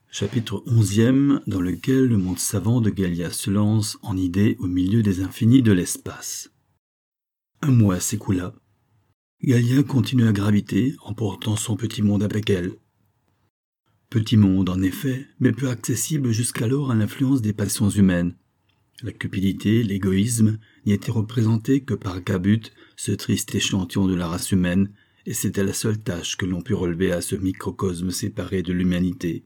Chapitre 11e, dans lequel le monde savant de Gaïa se lance en idée au milieu des infinis de l'espace. Un mois s'écoula. Gaïa continue à graviter, emportant son petit monde avec elle. Petit monde, en effet, mais peu accessible jusqu'alors à l'influence des passions humaines. La cupidité, l'égoïsme n'y étaient représentés que par Gabut, ce triste échantillon de la race humaine, et c'était la seule tâche que l'on put relever à ce microcosme séparé de l'humanité.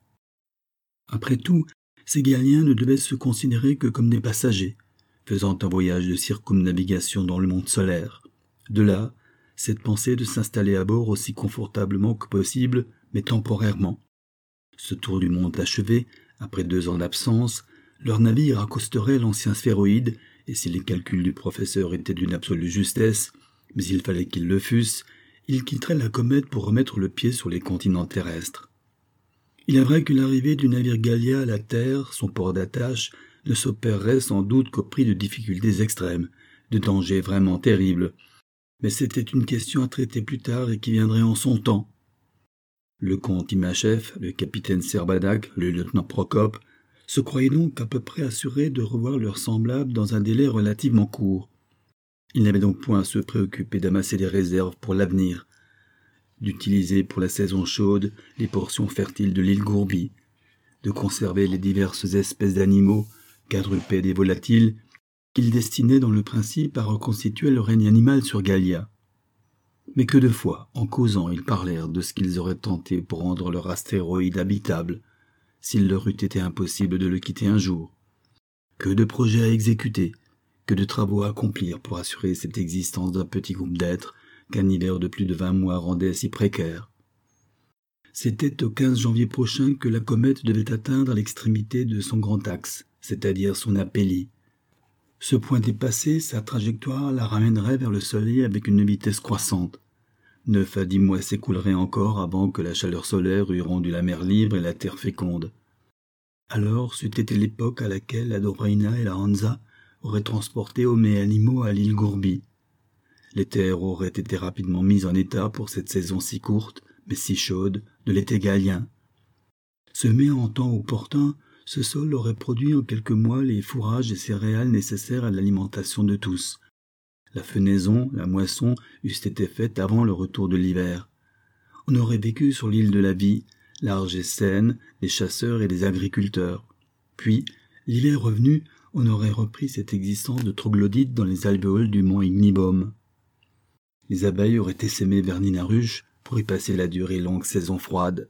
Après tout, ces Gaïens ne devaient se considérer que comme des passagers, faisant un voyage de circumnavigation dans le monde solaire. De là, cette pensée de s'installer à bord aussi confortablement que possible, mais temporairement. Ce tour du monde achevé, après 2 ans d'absence, leur navire accosterait l'ancien sphéroïde, et si les calculs du professeur étaient d'une absolue justesse, mais il fallait qu'ils le fussent, ils quitteraient la comète pour remettre le pied sur les continents terrestres. Il est vrai que l'arrivée du navire Gaïa à la Terre, son port d'attache, ne s'opérerait sans doute qu'au prix de difficultés extrêmes, de dangers vraiment terribles. Mais c'était une question à traiter plus tard et qui viendrait en son temps. Le comte Imachef, le capitaine Serbadak, le lieutenant Procope, se croyaient donc à peu près assurés de revoir leurs semblables dans un délai relativement court. Ils n'avaient donc point à se préoccuper d'amasser des réserves pour l'avenir, d'utiliser pour la saison chaude les portions fertiles de l'île Gourbi, de conserver les diverses espèces d'animaux, quadrupèdes et volatiles, qu'ils destinaient dans le principe à reconstituer le règne animal sur Gaïa. Mais que de fois, en causant, ils parlèrent de ce qu'ils auraient tenté pour rendre leur astéroïde habitable, s'il leur eût été impossible de le quitter un jour. Que de projets à exécuter, que de travaux à accomplir pour assurer cette existence d'un petit groupe d'êtres qu'un hiver de plus de 20 mois rendait si précaire. C'était au 15 janvier prochain que la comète devait atteindre l'extrémité de son grand axe, c'est-à-dire son apélie. Ce point dépassé, sa trajectoire la ramènerait vers le Soleil avec une vitesse croissante. 9 à 10 mois s'écouleraient encore avant que la chaleur solaire eût rendu la mer libre et la terre féconde. Alors c'eût été l'époque à laquelle la Doraina et la Hansa auraient transporté hommes et animaux à l'île Gourbi. Les terres auraient été rapidement mises en état pour cette saison si courte, mais si chaude, de l'été gaïen. Semé en temps opportun, ce sol aurait produit en quelques mois les fourrages et céréales nécessaires à l'alimentation de tous. La fenaison, la moisson eussent été faites avant le retour de l'hiver. On aurait vécu sur l'île de la vie, large et saine, des chasseurs et des agriculteurs. Puis, l'hiver revenu, on aurait repris cette existence de troglodytes dans les alvéoles du mont Ignibom. Les abeilles auraient essaimé vers Ninaruche pour y passer la dure et longue saison froide.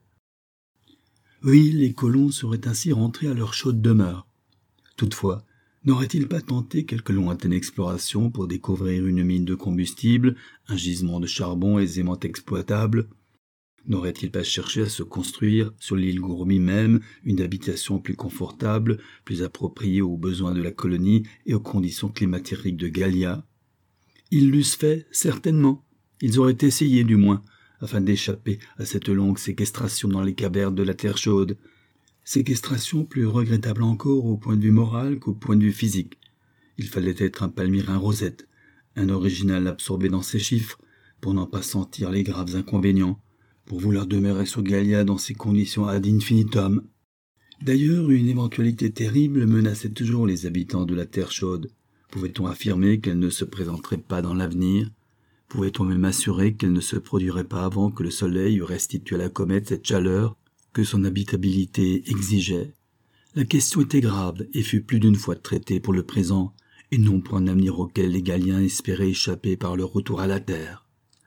Oui, les colons seraient ainsi rentrés à leur chaude demeure. Toutefois, n'auraient-ils pas tenté quelque lointaine exploration pour découvrir une mine de combustible, un gisement de charbon aisément exploitable? N'auraient-ils pas cherché à se construire, sur l'île Gourmi même, une habitation plus confortable, plus appropriée aux besoins de la colonie et aux conditions climatériques de Gaïa? Ils l'eussent fait, certainement. Ils auraient essayé, du moins, afin d'échapper à cette longue séquestration dans les cavernes de la terre chaude. Séquestration plus regrettable encore au point de vue moral qu'au point de vue physique. Il fallait être un Palmyrin Rosette, un original absorbé dans ses chiffres, pour n'en pas sentir les graves inconvénients, pour vouloir demeurer sur Gaïa dans ces conditions ad infinitum. D'ailleurs, une éventualité terrible menaçait toujours les habitants de la terre chaude. Pouvait-on affirmer qu'elle ne se présenterait pas dans l'avenir? Pouvait-on même assurer qu'elle ne se produirait pas avant que le Soleil eût restitué à la comète cette chaleur que son habitabilité exigeait? La question était grave et fut plus d'une fois traitée pour le présent, et non pour un avenir auquel les Gaïens espéraient échapper par leur retour à la Terre.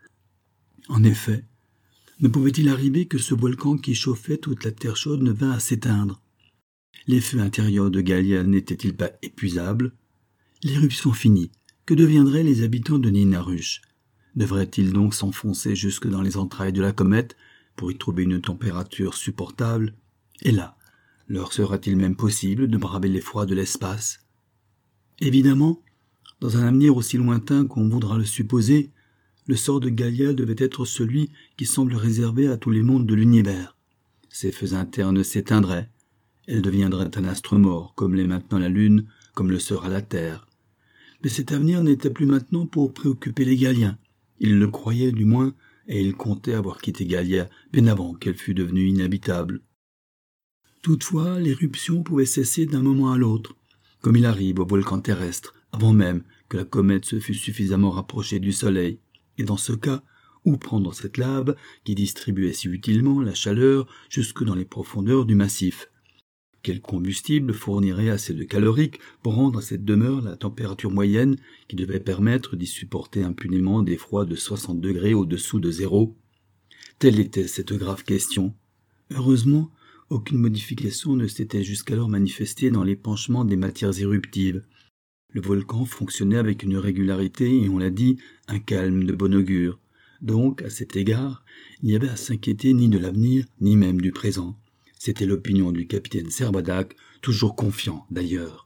En effet, ne pouvait-il arriver que ce volcan qui chauffait toute la terre chaude ne vînt à s'éteindre? Les feux intérieurs de Gaïa n'étaient-ils pas épuisables? L'éruption finie, que deviendraient les habitants de Ninaruche? Devraient-ils donc s'enfoncer jusque dans les entrailles de la comète pour y trouver une température supportable? Et là, leur sera-t-il même possible de braver les froids de l'espace? Évidemment, dans un avenir aussi lointain qu'on voudra le supposer, le sort de Gaïa devait être celui qui semble réservé à tous les mondes de l'univers. Ses feux internes s'éteindraient. Elle deviendrait un astre mort, comme l'est maintenant la Lune, comme le sera la Terre. Mais cet avenir n'était plus maintenant pour préoccuper les Gaïens. Ils le croyaient du moins, et ils comptaient avoir quitté Gaïa bien avant qu'elle fût devenue inhabitable. Toutefois, l'éruption pouvait cesser d'un moment à l'autre, comme il arrive aux volcans terrestres, avant même que la comète se fût suffisamment rapprochée du Soleil. Et dans ce cas, où prendre cette lave qui distribuait si utilement la chaleur jusque dans les profondeurs du massif? Quel combustible fournirait assez de calorique pour rendre à cette demeure la température moyenne qui devait permettre d'y supporter impunément des froids de 60 degrés au-dessous de zéro? Telle était cette grave question. Heureusement, aucune modification ne s'était jusqu'alors manifestée dans l'épanchement des matières éruptives. Le volcan fonctionnait avec une régularité et, on l'a dit, un calme de bon augure. Donc, à cet égard, il n'y avait à s'inquiéter ni de l'avenir, ni même du présent. C'était l'opinion du capitaine Servadac, toujours confiant d'ailleurs.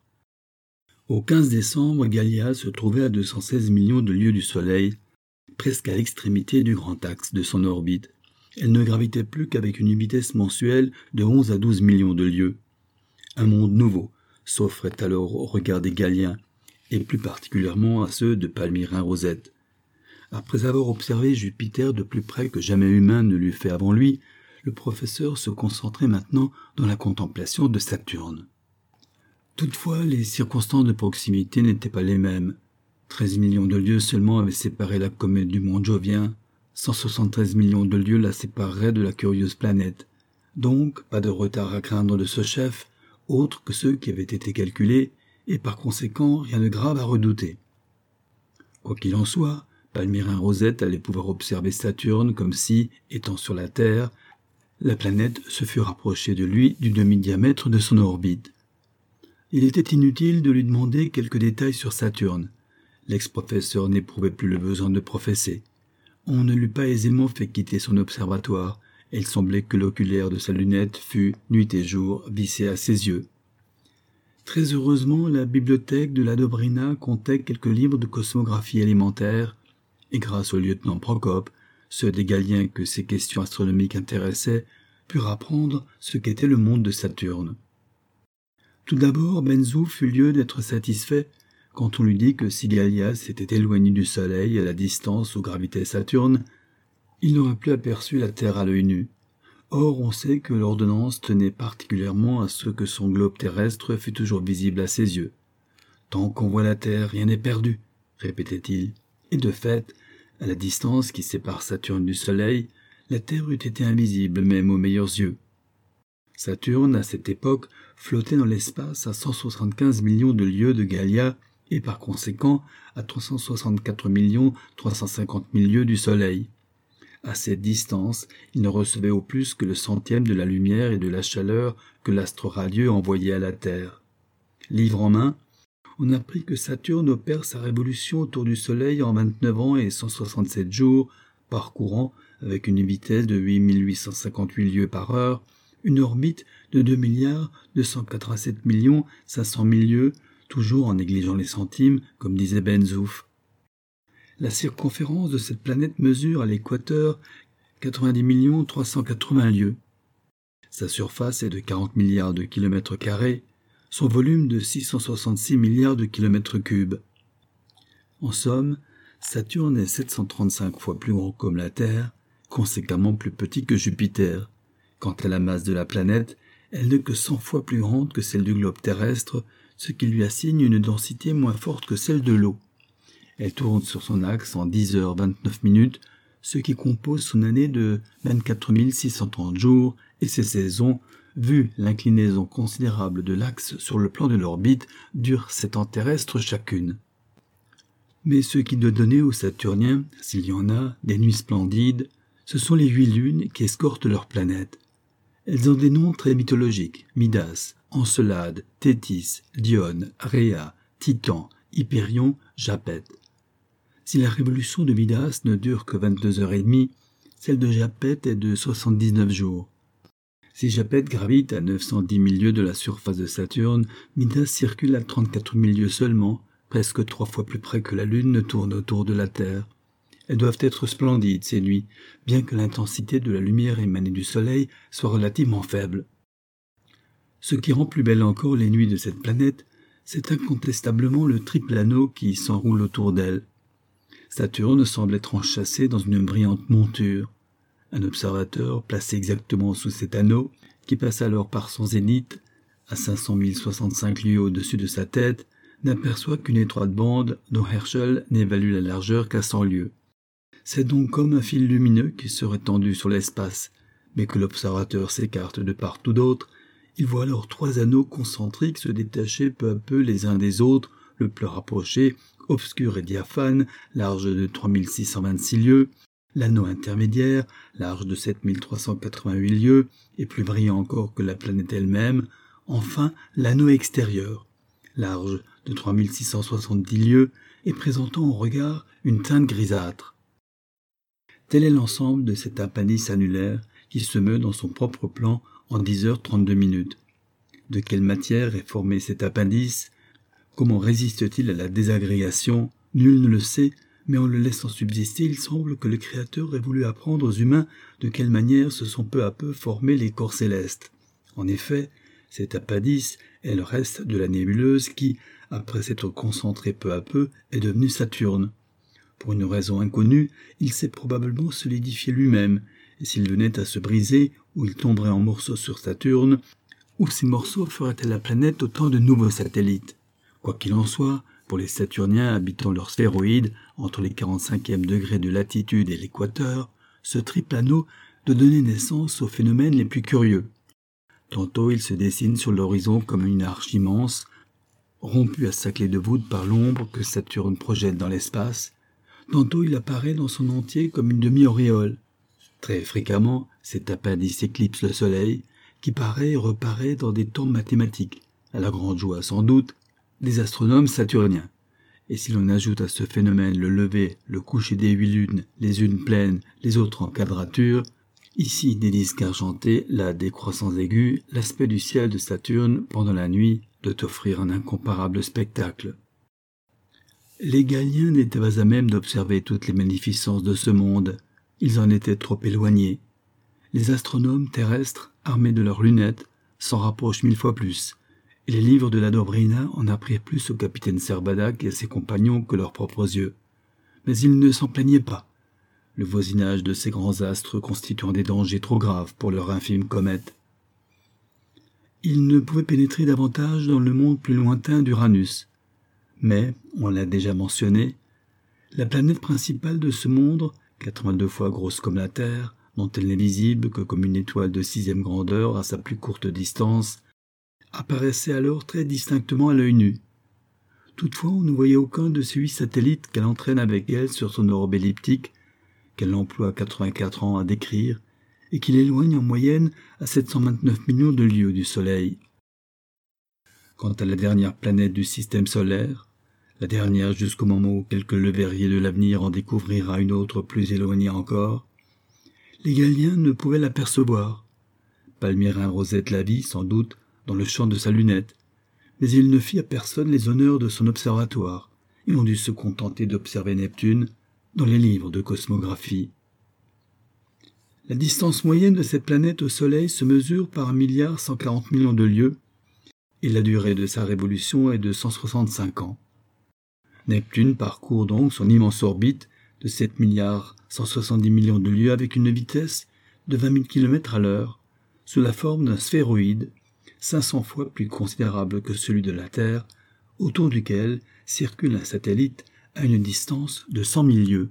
Au 15 décembre, Gallia se trouvait à 216 millions de lieues du Soleil, presque à l'extrémité du grand axe de son orbite. Elle ne gravitait plus qu'avec une vitesse mensuelle de 11 à 12 millions de lieues. Un monde nouveau s'offrait alors au regard des Galliens, et plus particulièrement à ceux de Palmyrin Rosette. Après avoir observé Jupiter de plus près que jamais humain ne l'eût fait avant lui, le professeur se concentrait maintenant dans la contemplation de Saturne. Toutefois, les circonstances de proximité n'étaient pas les mêmes. 13 millions de lieues seulement avaient séparé la comète du monde Jovien, 173 millions de lieues la sépareraient de la curieuse planète. Donc, pas de retard à craindre de ce chef, autre que ceux qui avaient été calculés, et par conséquent rien de grave à redouter. Quoi qu'il en soit, Palmyrin Rosette allait pouvoir observer Saturne comme si, étant sur la Terre, la planète se fût rapprochée de lui du demi-diamètre de son orbite. Il était inutile de lui demander quelques détails sur Saturne. L'ex-professeur n'éprouvait plus le besoin de professer. On ne l'eût pas aisément fait quitter son observatoire, et il semblait que l'oculaire de sa lunette fût, nuit et jour, vissé à ses yeux. Très heureusement, la bibliothèque de la Dobrina comptait quelques livres de cosmographie élémentaire, et grâce au lieutenant Procope, ceux des Galliens que ces questions astronomiques intéressaient purent apprendre ce qu'était le monde de Saturne. Tout d'abord, Benzouf eut lieu d'être satisfait quand on lui dit que si Gallia s'était éloigné du Soleil à la distance où gravitait Saturne, il n'aurait plus aperçu la Terre à l'œil nu. Or, on sait que l'ordonnance tenait particulièrement à ce que son globe terrestre fût toujours visible à ses yeux. « Tant qu'on voit la Terre, rien n'est perdu », répétait-il. Et de fait, à la distance qui sépare Saturne du Soleil, la Terre eût été invisible même aux meilleurs yeux. Saturne, à cette époque, flottait dans l'espace à 175 millions de lieues de Gallia et par conséquent à 364 350 000 lieues du Soleil. À cette distance, il ne recevait au plus que le centième de la lumière et de la chaleur que l'astre radieux envoyait à la Terre. Livre en main, on apprit que Saturne opère sa révolution autour du Soleil en 29 ans et 167 jours, parcourant, avec une vitesse de 8858 lieues par heure, une orbite de 2,287 500 000 lieues, toujours en négligeant les centimes, comme disait Benzouf. La circonférence de cette planète mesure à l'équateur 90 380 lieues. Sa surface est de 40 milliards de kilomètres carrés, son volume de 666 milliards de kilomètres cubes. En somme, Saturne est 735 fois plus grand comme la Terre, conséquemment plus petit que Jupiter. Quant à la masse de la planète, elle n'est que 100 fois plus grande que celle du globe terrestre, ce qui lui assigne une densité moins forte que celle de l'eau. Elle tourne sur son axe en 10 heures 29 minutes, ce qui compose son année de 24 630 jours, et ses saisons, vu l'inclinaison considérable de l'axe sur le plan de l'orbite, durent 7 ans terrestres chacune. Mais ce qui doit donner aux Saturniens, s'il y en a, des nuits splendides, ce sont les 8 lunes qui escortent leur planète. Elles ont des noms très mythologiques: Midas, Encelade, Thétis, Dione, Rhea, Titan, Hyperion, Japet. Si la révolution de Midas ne dure que 22 heures et demie, celle de Japet est de 79 jours. Si Japet gravite à 910 000 lieues de la surface de Saturne, Midas circule à 34 000 lieues seulement, presque 3 fois plus près que la Lune ne tourne autour de la Terre. Elles doivent être splendides, ces nuits, bien que l'intensité de la lumière émanée du Soleil soit relativement faible. Ce qui rend plus belle encore les nuits de cette planète, c'est incontestablement le triple anneau qui s'enroule autour d'elle. Saturne semble être enchâssée dans une brillante monture. Un observateur placé exactement sous cet anneau, qui passe alors par son zénith, à 500 065 lieues au-dessus de sa tête, n'aperçoit qu'une étroite bande dont Herschel n'évalue la largeur qu'à 100 lieues. C'est donc comme un fil lumineux qui serait tendu sur l'espace, mais que l'observateur s'écarte de part ou d'autre. Il voit alors 3 anneaux concentriques se détacher peu à peu les uns des autres, le plus rapproché, obscur et diaphane, large de 3626 lieues, l'anneau intermédiaire, large de 7388 lieues, et plus brillant encore que la planète elle-même, enfin l'anneau extérieur, large de 3670 lieues et présentant au regard une teinte grisâtre. Tel est l'ensemble de cet appendice annulaire qui se meut dans son propre plan en 10h32. De quelle matière est formé cet appendice? Comment résiste-t-il à la désagrégation? Nul ne le sait, mais en le laissant subsister, il semble que le Créateur ait voulu apprendre aux humains de quelle manière se sont peu à peu formés les corps célestes. En effet, cet appendice est le reste de la nébuleuse qui, après s'être concentré peu à peu, est devenu Saturne. Pour une raison inconnue, il s'est probablement solidifié lui-même, et s'il venait à se briser, ou il tomberait en morceaux sur Saturne, ou ces morceaux feraient à la planète autant de nouveaux satellites. Quoi qu'il en soit, pour les Saturniens habitant leur sphéroïde, entre les 45e degrés de latitude et l'équateur, ce triple anneau doit donner naissance aux phénomènes les plus curieux. Tantôt il se dessine sur l'horizon comme une arche immense, rompue à sa clé de voûte par l'ombre que Saturne projette dans l'espace. Tantôt il apparaît dans son entier comme une demi-auréole. Très fréquemment, cet appendice éclipse le Soleil, qui paraît et reparaît dans des temps mathématiques, à la grande joie sans doute des astronomes saturniens. Et si l'on ajoute à ce phénomène le lever, le coucher des 8 lunes, les unes pleines, les autres en quadrature, ici des disques argentés, là des croissants aigus, l'aspect du ciel de Saturne pendant la nuit doit offrir un incomparable spectacle. Les Galiens n'étaient pas à même d'observer toutes les magnificences de ce monde. Ils en étaient trop éloignés. Les astronomes terrestres, armés de leurs lunettes, s'en rapprochent 1000 fois plus, et les livres de la Dobryna en apprirent plus au capitaine Servadac et à ses compagnons que leurs propres yeux. Mais ils ne s'en plaignaient pas, le voisinage de ces grands astres constituant des dangers trop graves pour leur infime comète. Ils ne pouvaient pénétrer davantage dans le monde plus lointain d'Uranus. Mais, on l'a déjà mentionné, la planète principale de ce monde, 82 fois grosse comme la Terre, dont elle n'est visible que comme une étoile de 6e grandeur à sa plus courte distance, apparaissait alors très distinctement à l'œil nu. Toutefois, on ne voyait aucun de ces 8 satellites qu'elle entraîne avec elle sur son orbe elliptique, qu'elle emploie 84 ans à décrire, et qui l'éloigne en moyenne à 729 millions de lieues du Soleil. Quant à la dernière planète du système solaire, la dernière jusqu'au moment où quelque leverrier de l'avenir en découvrira une autre plus éloignée encore, les Galiens ne pouvaient l'apercevoir. Palmyrin Rosette la vit, sans doute, dans le champ de sa lunette, mais il ne fit à personne les honneurs de son observatoire, et on dut se contenter d'observer Neptune dans les livres de cosmographie. La distance moyenne de cette planète au Soleil se mesure par 1,140 milliard de lieues, et la durée de sa révolution est de 165 ans. Neptune parcourt donc son immense orbite de 7,170 millions de lieues avec une vitesse de 20 000 km à l'heure, sous la forme d'un sphéroïde, 500 fois plus considérable que celui de la Terre, autour duquel circule un satellite à une distance de 100 000 lieues.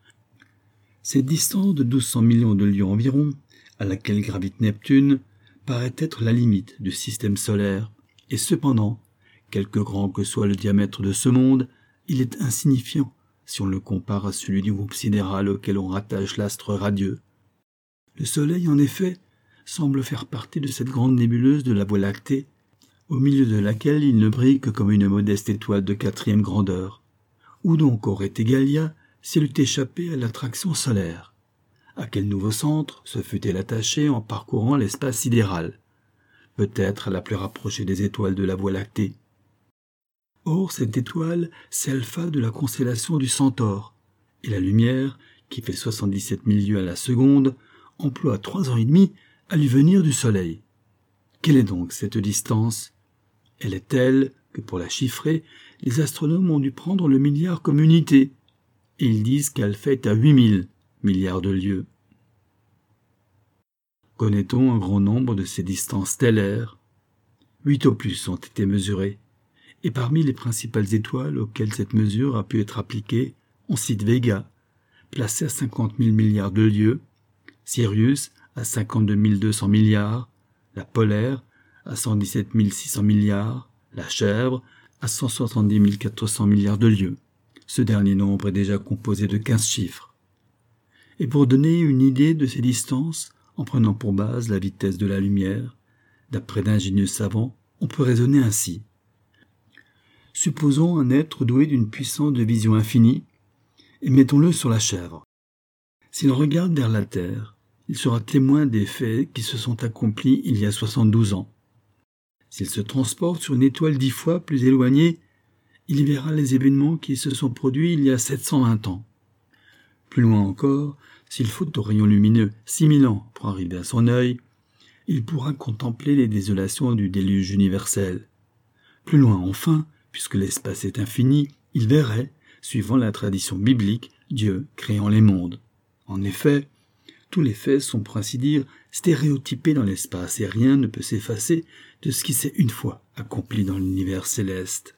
Cette distance de 1200 millions de lieues environ, à laquelle gravite Neptune, paraît être la limite du système solaire, et cependant, quelque grand que soit le diamètre de ce monde, il est insignifiant si on le compare à celui du groupe sidéral auquel on rattache l'astre radieux. Le Soleil, en effet, semble faire partie de cette grande nébuleuse de la Voie lactée, au milieu de laquelle il ne brille que comme une modeste étoile de 4e grandeur. Où donc aurait été Gallia s'il eût échappé à l'attraction solaire? À quel nouveau centre se fût-elle attachée en parcourant l'espace sidéral? Peut-être à la plus rapprochée des étoiles de la Voie lactée. Or, cette étoile, c'est Alpha de la constellation du Centaure, et la lumière, qui fait 77 000 lieues à la seconde, emploie 3 ans et demi à lui venir du Soleil. Quelle est donc cette distance? Elle est telle que, pour la chiffrer, les astronomes ont dû prendre le milliard comme unité, et ils disent qu'Alpha est à 8000 milliards de lieues. Connaît-on un grand nombre de ces distances stellaires? 8 au plus ont été mesurées, et parmi les principales étoiles auxquelles cette mesure a pu être appliquée, on cite Vega, placé à 50 000 milliards de lieues, Sirius à 52 200 milliards, la Polaire à 117 600 milliards, la Chèvre à 170 400 milliards de lieues. Ce dernier nombre est déjà composé de 15 chiffres. Et pour donner une idée de ces distances, en prenant pour base la vitesse de la lumière, d'après d'ingénieux savants, on peut raisonner ainsi. Supposons un être doué d'une puissance de vision infinie, et mettons-le sur la Chèvre. S'il regarde vers la Terre, il sera témoin des faits qui se sont accomplis il y a 72 ans. S'il se transporte sur une étoile 10 fois plus éloignée, il y verra les événements qui se sont produits il y a 720 ans. Plus loin encore, s'il faut au rayon lumineux 6000 ans pour arriver à son œil, il pourra contempler les désolations du déluge universel. Plus loin enfin, puisque l'espace est infini, il verrait, suivant la tradition biblique, Dieu créant les mondes. En effet, tous les faits sont pour ainsi dire stéréotypés dans l'espace et rien ne peut s'effacer de ce qui s'est une fois accompli dans l'univers céleste.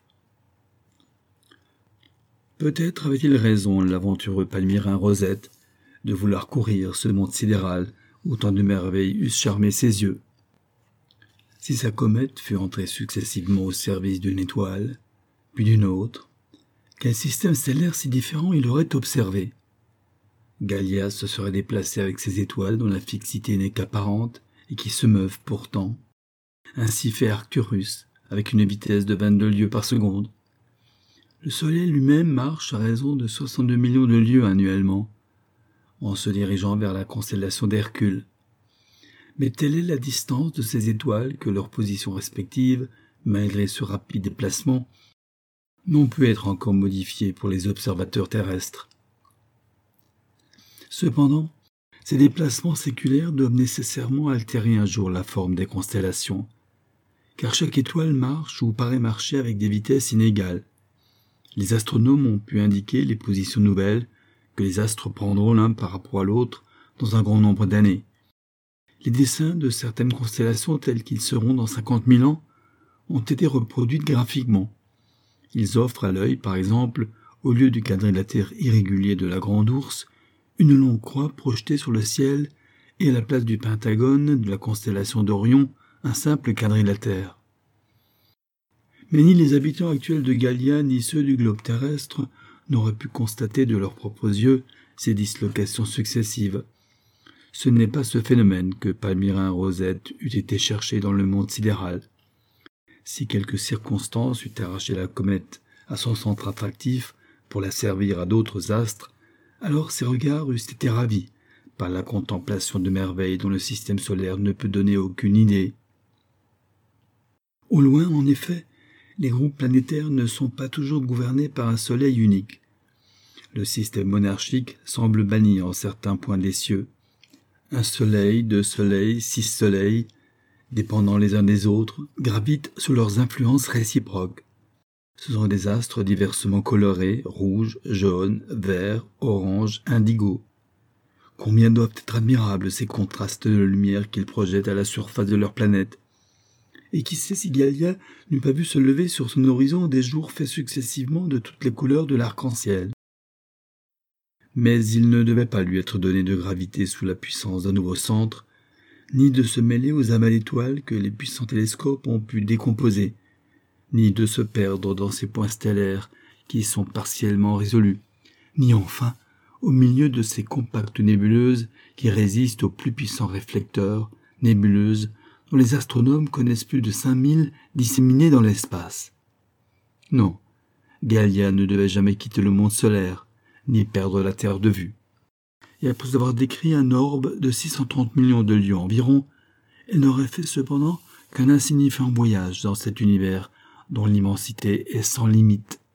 Peut-être avait-il raison, l'aventureux Palmyrin Rosette, de vouloir courir ce monde sidéral où tant de merveilles eussent charmé ses yeux. Si sa comète fut entrée successivement au service d'une étoile, puis d'une autre, quel système stellaire si différent il aurait observé? Gallia se serait déplacée avec ses étoiles dont la fixité n'est qu'apparente et qui se meuvent pourtant. Ainsi fait Arcturus, avec une vitesse de 22 lieues par seconde. Le Soleil lui-même marche à raison de 62 millions de lieues annuellement, en se dirigeant vers la constellation d'Hercule. Mais telle est la distance de ces étoiles que leurs positions respectives, malgré ce rapide déplacement, n'ont pu être encore modifiées pour les observateurs terrestres. Cependant, ces déplacements séculaires doivent nécessairement altérer un jour la forme des constellations, car chaque étoile marche ou paraît marcher avec des vitesses inégales. Les astronomes ont pu indiquer les positions nouvelles que les astres prendront l'un par rapport à l'autre dans un grand nombre d'années. Les dessins de certaines constellations tels qu'ils seront dans 50 000 ans ont été reproduits graphiquement. Ils offrent à l'œil, par exemple, au lieu du quadrilatère irrégulier de la Grande Ourse, une longue croix projetée sur le ciel et à la place du pentagone de la constellation d'Orion, un simple quadrilatère. Mais ni les habitants actuels de Gallia ni ceux du globe terrestre n'auraient pu constater de leurs propres yeux ces dislocations successives. Ce n'est pas ce phénomène que Palmyrin Rosette eût été chercher dans le monde sidéral. Si quelque circonstance eût arraché la comète à son centre attractif pour la servir à d'autres astres, alors ses regards eussent été ravis par la contemplation de merveilles dont le système solaire ne peut donner aucune idée. Au loin, en effet, les groupes planétaires ne sont pas toujours gouvernés par un soleil unique. Le système monarchique semble banni en certains points des cieux. Un soleil, 2 soleils, 6 soleils, dépendant les uns des autres, gravitent sous leurs influences réciproques. Ce sont des astres diversement colorés, rouge, jaune, vert, orange, indigo. Combien doivent être admirables ces contrastes de lumière qu'ils projettent à la surface de leur planète. Et qui sait si Gallia n'eût pas vu se lever sur son horizon des jours faits successivement de toutes les couleurs de l'arc-en-ciel. Mais il ne devait pas lui être donné de graviter sous la puissance d'un nouveau centre, ni de se mêler aux amas d'étoiles que les puissants télescopes ont pu décomposer, ni de se perdre dans ces points stellaires qui sont partiellement résolus, ni enfin au milieu de ces compactes nébuleuses qui résistent aux plus puissants réflecteurs, nébuleuses dont les astronomes connaissent plus de 5000 disséminées dans l'espace. Non, Gallia ne devait jamais quitter le monde solaire, ni perdre la Terre de vue. Et après avoir décrit un orbe de 630 millions de lieues environ, elle n'aurait fait cependant qu'un insignifiant voyage dans cet univers dont l'immensité est sans limite.